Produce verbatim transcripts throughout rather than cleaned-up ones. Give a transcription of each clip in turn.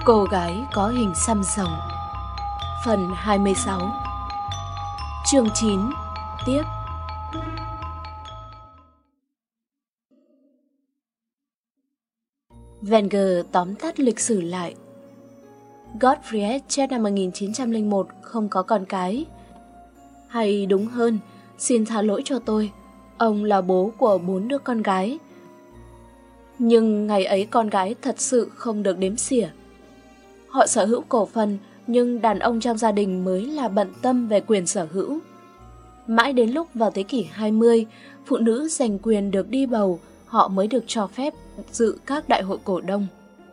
Cô gái có hình xăm rồng. Phần hai mươi sáu. Chương chín. Tiếp. Wenger tóm tắt lịch sử lại. Gottfried chết năm một nghìn chín trăm lẻ một, không có con cái. Hay đúng hơn, xin tha lỗi cho tôi, ông là bố của bốn đứa con gái. Nhưng ngày ấy con gái thật sự không được đếm xỉa. Họ sở hữu cổ phần, nhưng đàn ông trong gia đình mới là bận tâm về quyền sở hữu. Mãi đến lúc vào thế kỷ hai mươi, phụ nữ giành quyền được đi bầu, họ mới được cho phép dự các đại hội cổ đông.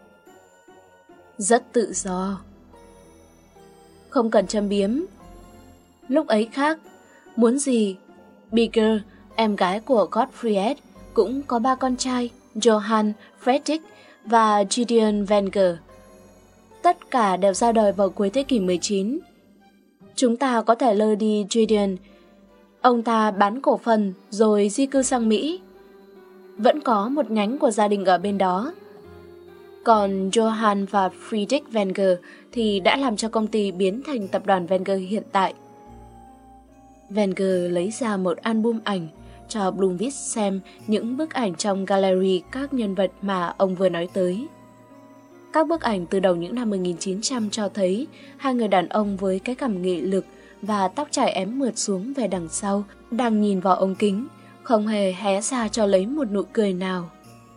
Rất tự do. Không cần châm biếm. Lúc ấy khác, muốn gì? Birger, em gái của Gottfried, cũng có ba con trai, Johann, Friedrich và Gideon Wenger. Tất cả đều ra đời vào cuối thế kỷ mười chín. Chúng ta có thể lơ đi Gideon. Ông ta bán cổ phần rồi di cư sang Mỹ. Vẫn có một nhánh của gia đình ở bên đó. Còn Johann và Friedrich Wenger thì đã làm cho công ty biến thành tập đoàn Wenger hiện tại. Wenger lấy ra một album ảnh cho Blomqvist xem những bức ảnh trong gallery các nhân vật mà ông vừa nói tới. Các bức ảnh từ đầu những năm một nghìn chín trăm cho thấy hai người đàn ông với cái cằm nghị lực và tóc trải ém mượt xuống về đằng sau đang nhìn vào ống kính, không hề hé ra cho lấy một nụ cười nào.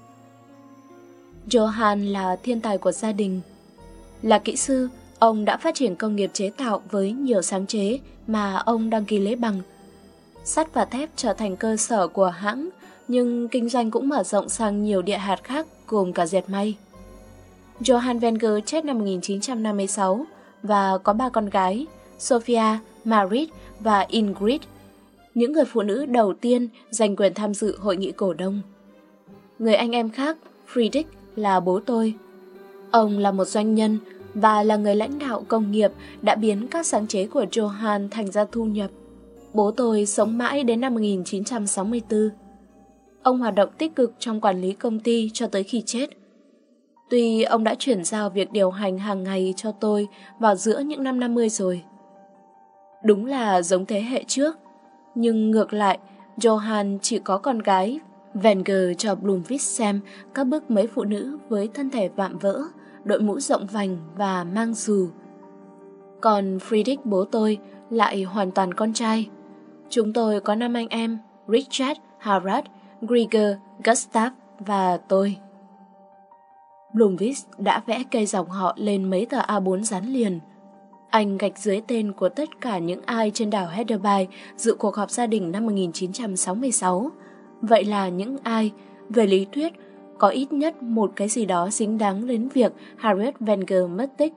Johann là thiên tài của gia đình. Là kỹ sư, ông đã phát triển công nghiệp chế tạo với nhiều sáng chế mà ông đăng ký lấy bằng. Sắt và thép trở thành cơ sở của hãng, nhưng kinh doanh cũng mở rộng sang nhiều địa hạt khác gồm cả dệt may. Johann Wenger chết năm một nghìn chín trăm năm mươi sáu và có ba con gái, Sophia, Marit và Ingrid, những người phụ nữ đầu tiên giành quyền tham dự hội nghị cổ đông. Người anh em khác, Friedrich, là bố tôi. Ông là một doanh nhân và là người lãnh đạo công nghiệp đã biến các sáng chế của Johann thành ra thu nhập. Bố tôi sống mãi đến năm một nghìn chín trăm sáu mươi tư. Ông hoạt động tích cực trong quản lý công ty cho tới khi chết. Tuy ông đã chuyển giao việc điều hành hàng ngày cho tôi vào giữa những năm năm mươi rồi. Đúng là giống thế hệ trước, nhưng ngược lại, Johann chỉ có con gái. Wenger cho Blomqvist xem các bức mấy phụ nữ với thân thể vạm vỡ, đội mũ rộng vành và mang dù. Còn Friedrich bố tôi lại hoàn toàn con trai. Chúng tôi có năm anh em, Richard, Harald, Gregor, Gustav và tôi. Blomqvist đã vẽ cây dòng họ lên mấy tờ A bốn dán liền. Anh gạch dưới tên của tất cả những ai trên đảo Heatherby dự cuộc họp gia đình năm một nghìn chín trăm sáu mươi sáu. Vậy là những ai, về lý thuyết, có ít nhất một cái gì đó dính dáng đến việc Harriet Wenger mất tích.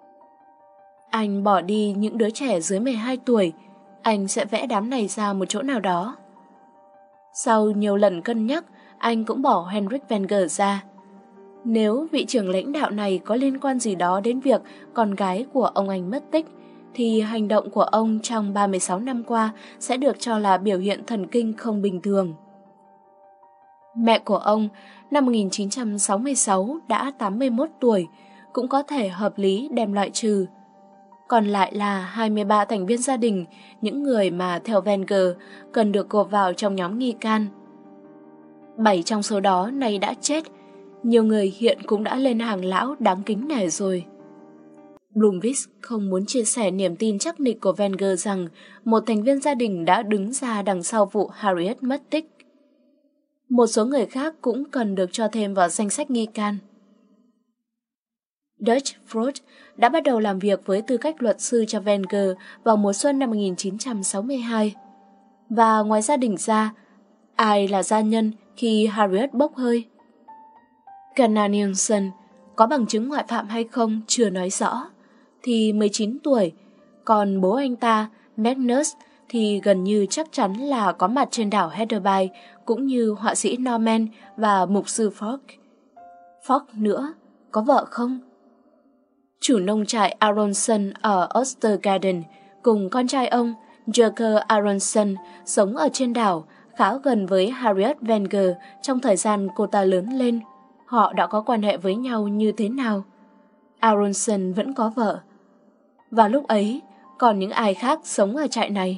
Anh bỏ đi những đứa trẻ dưới mười hai tuổi, anh sẽ vẽ đám này ra một chỗ nào đó. Sau nhiều lần cân nhắc, anh cũng bỏ Henrik Wenger ra. Nếu vị trưởng lãnh đạo này có liên quan gì đó đến việc con gái của ông anh mất tích, thì hành động của ông trong ba mươi sáu năm qua sẽ được cho là biểu hiện thần kinh không bình thường. Mẹ của ông, năm một nghìn chín trăm sáu mươi sáu đã tám mươi mốt tuổi, cũng có thể hợp lý đem loại trừ. Còn lại là hai mươi ba thành viên gia đình, những người mà theo Wenger cần được gộp vào trong nhóm nghi can. Bảy trong số đó nay đã chết, nhiều người hiện cũng đã lên hàng lão đáng kính nể rồi. Blomqvist không muốn chia sẻ niềm tin chắc nịch của Wenger rằng một thành viên gia đình đã đứng ra đằng sau vụ Harriet mất tích. Một số người khác cũng cần được cho thêm vào danh sách nghi can. Dutch Freud đã bắt đầu làm việc với tư cách luật sư cho Wenger vào mùa xuân năm một nghìn chín trăm sáu mươi hai. Và ngoài gia đình ra, ai là gia nhân khi Harriet bốc hơi? Gunnar Nielsen có bằng chứng ngoại phạm hay không chưa nói rõ, thì mười chín tuổi, còn bố anh ta, Magnus, thì gần như chắc chắn là có mặt trên đảo Heatherby, cũng như họa sĩ Norman và mục sư Falk. Falk nữa, có vợ không? Chủ nông trại Aronson ở Ostergarden cùng con trai ông, Jerker Aronson, sống ở trên đảo, khá gần với Harriet Wenger trong thời gian cô ta lớn lên. Họ đã có quan hệ với nhau như thế nào? Aronson vẫn có vợ. Vào lúc ấy, còn những ai khác sống ở trại này?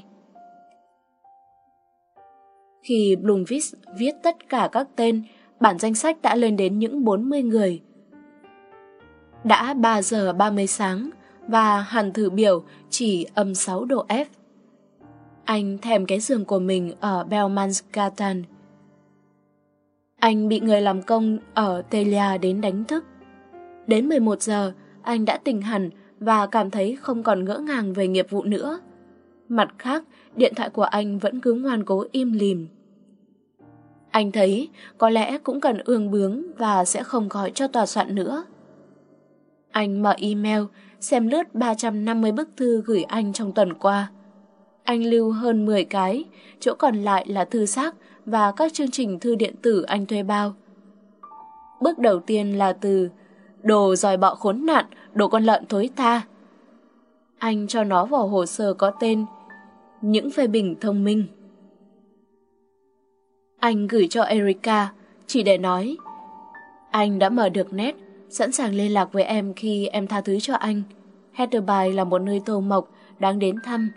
Khi Blomqvist viết tất cả các tên, bản danh sách đã lên đến những bốn mươi người. Đã ba giờ ba mươi sáng và hàn thử biểu chỉ âm sáu độ F. Anh thèm cái giường của mình ở Belmansgatan. Anh bị người làm công ở Telia đến đánh thức. Đến mười một giờ, anh đã tỉnh hẳn và cảm thấy không còn ngỡ ngàng về nghiệp vụ nữa. Mặt khác, điện thoại của anh vẫn cứ ngoan cố im lìm. Anh thấy có lẽ cũng cần ương bướng và sẽ không gọi cho tòa soạn nữa. Anh mở email, xem lướt ba trăm năm mươi bức thư gửi anh trong tuần qua. Anh lưu hơn mười cái, chỗ còn lại là thư xác và các chương trình thư điện tử anh thuê bao. Bước đầu tiên là từ đồ giòi bọ khốn nạn, đồ con lợn thối tha. Anh cho nó vào hồ sơ có tên những phê bình thông minh. Anh gửi cho Erica chỉ để nói: anh đã mở được net, sẵn sàng liên lạc với em khi em tha thứ cho anh. Heatherby là một nơi tô mộc, đáng đến thăm.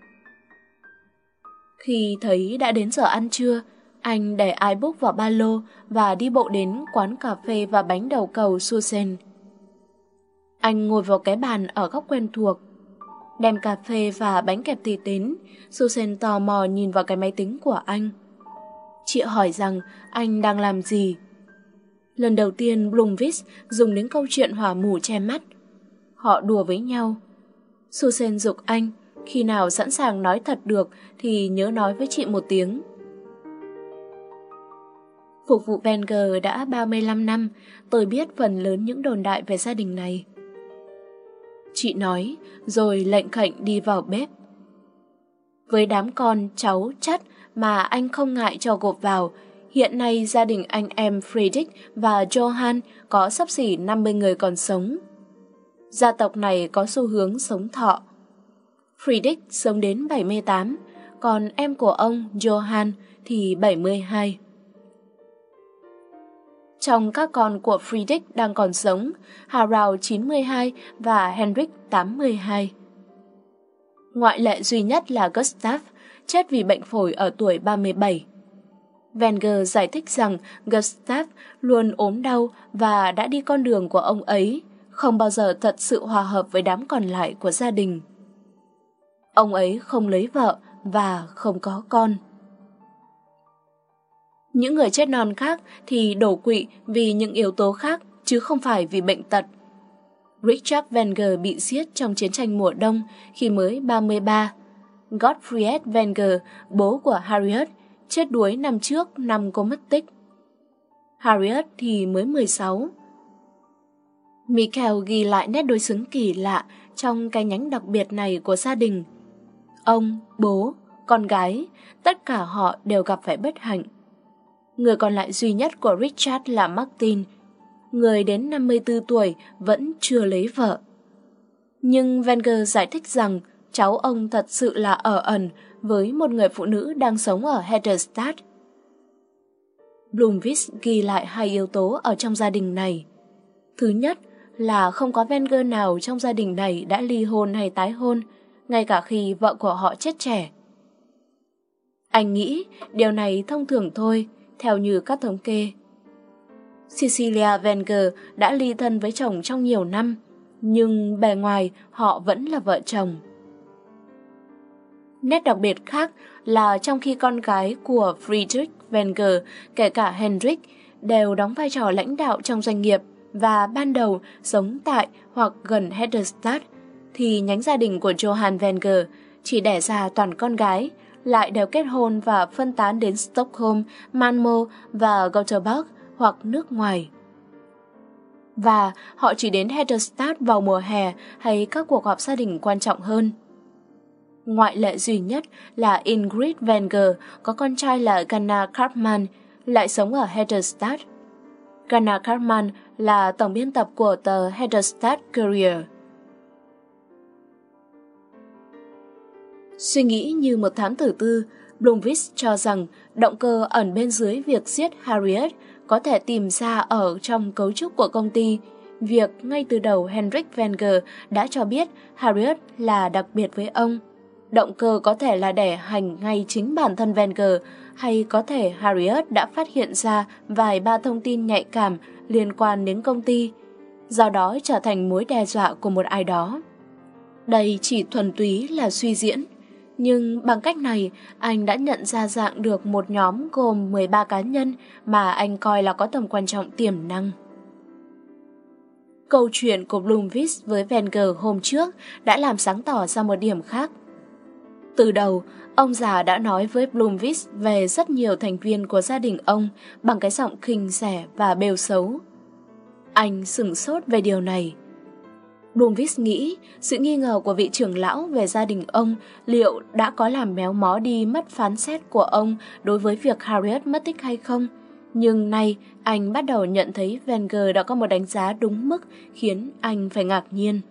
Khi thấy đã đến giờ ăn trưa, anh để iBook vào ba lô và đi bộ đến quán cà phê và bánh đầu cầu Susan. Anh ngồi vào cái bàn ở góc quen thuộc, đem cà phê và bánh kẹp thịt đến. Susan tò mò nhìn vào cái máy tính của anh. Chị hỏi rằng anh đang làm gì. Lần đầu tiên Blomqvist dùng đến câu chuyện hỏa mù che mắt. Họ đùa với nhau. Susan giục anh, khi nào sẵn sàng nói thật được thì nhớ nói với chị một tiếng. Phục vụ Wenger đã ba mươi lăm năm, tôi biết phần lớn những đồn đại về gia đình này. Chị nói, rồi lệnh khệnh đi vào bếp. Với đám con, cháu, chắt mà anh không ngại cho gộp vào, hiện nay gia đình anh em Friedrich và Johann có xấp xỉ năm mươi người còn sống. Gia tộc này có xu hướng sống thọ. Friedrich sống đến bảy mươi tám, còn em của ông Johann thì bảy mươi hai. Trong các con của Friedrich đang còn sống, Harald chín mươi hai và Henrik tám mươi hai. Ngoại lệ duy nhất là Gustav, chết vì bệnh phổi ở tuổi ba mươi bảy. Wenger giải thích rằng Gustav luôn ốm đau và đã đi con đường của ông ấy, không bao giờ thật sự hòa hợp với đám còn lại của gia đình. Ông ấy không lấy vợ và không có con. Những người chết non khác thì đổ quỵ vì những yếu tố khác chứ không phải vì bệnh tật. Richard Wenger bị giết trong chiến tranh mùa đông khi mới ba mươi ba. Gottfried Wenger, bố của Harriet, chết đuối năm trước năm cô mất tích. Harriet thì mới mười sáu. Michael ghi lại nét đối xứng kỳ lạ trong cái nhánh đặc biệt này của gia đình. Ông, bố, con gái, tất cả họ đều gặp phải bất hạnh. Người còn lại duy nhất của Richard là Martin, người đến năm mươi tư tuổi vẫn chưa lấy vợ. Nhưng Wenger giải thích rằng cháu ông thật sự là ở ẩn với một người phụ nữ đang sống ở Hederstadt. Blomqvist ghi lại hai yếu tố ở trong gia đình này. Thứ nhất là không có Wenger nào trong gia đình này đã ly hôn hay tái hôn, ngay cả khi vợ của họ chết trẻ. Anh nghĩ điều này thông thường thôi, theo như các thống kê. Cecilia Wenger đã ly thân với chồng trong nhiều năm, nhưng bề ngoài họ vẫn là vợ chồng. Nét đặc biệt khác là trong khi con gái của Friedrich Wenger, kể cả Henrik, đều đóng vai trò lãnh đạo trong doanh nghiệp và ban đầu sống tại hoặc gần Hederstadt, thì nhánh gia đình của Johann Wenger chỉ đẻ ra toàn con gái, lại đều kết hôn và phân tán đến Stockholm, Malmö và Gothenburg hoặc nước ngoài. Và họ chỉ đến Hederstadt vào mùa hè hay các cuộc họp gia đình quan trọng hơn. Ngoại lệ duy nhất là Ingrid Wenger, có con trai là Gunnar Karpman, lại sống ở Hederstadt. Gunnar Karpman là tổng biên tập của tờ Hederstadt Courier. Suy nghĩ như một thám tử tư, Blomqvist cho rằng động cơ ẩn bên dưới việc giết Harriet có thể tìm ra ở trong cấu trúc của công ty, việc ngay từ đầu Henrik Wenger đã cho biết Harriet là đặc biệt với ông. Động cơ có thể là để hành ngay chính bản thân Wenger, hay có thể Harriet đã phát hiện ra vài ba thông tin nhạy cảm liên quan đến công ty, do đó trở thành mối đe dọa của một ai đó. Đây chỉ thuần túy là suy diễn, nhưng bằng cách này anh đã nhận ra dạng được một nhóm gồm mười ba cá nhân mà anh coi là có tầm quan trọng tiềm năng. Câu chuyện của Blomqvist với Wenger hôm trước đã làm sáng tỏ ra một điểm khác. Từ đầu, ông già đã nói với Blomqvist về rất nhiều thành viên của gia đình ông bằng cái giọng khinh rẻ và bêu xấu. Anh sửng sốt về điều này. Blomqvist nghĩ sự nghi ngờ của vị trưởng lão về gia đình ông liệu đã có làm méo mó đi mất phán xét của ông đối với việc Harriet mất tích hay không. Nhưng nay anh bắt đầu nhận thấy Wenger đã có một đánh giá đúng mức khiến anh phải ngạc nhiên.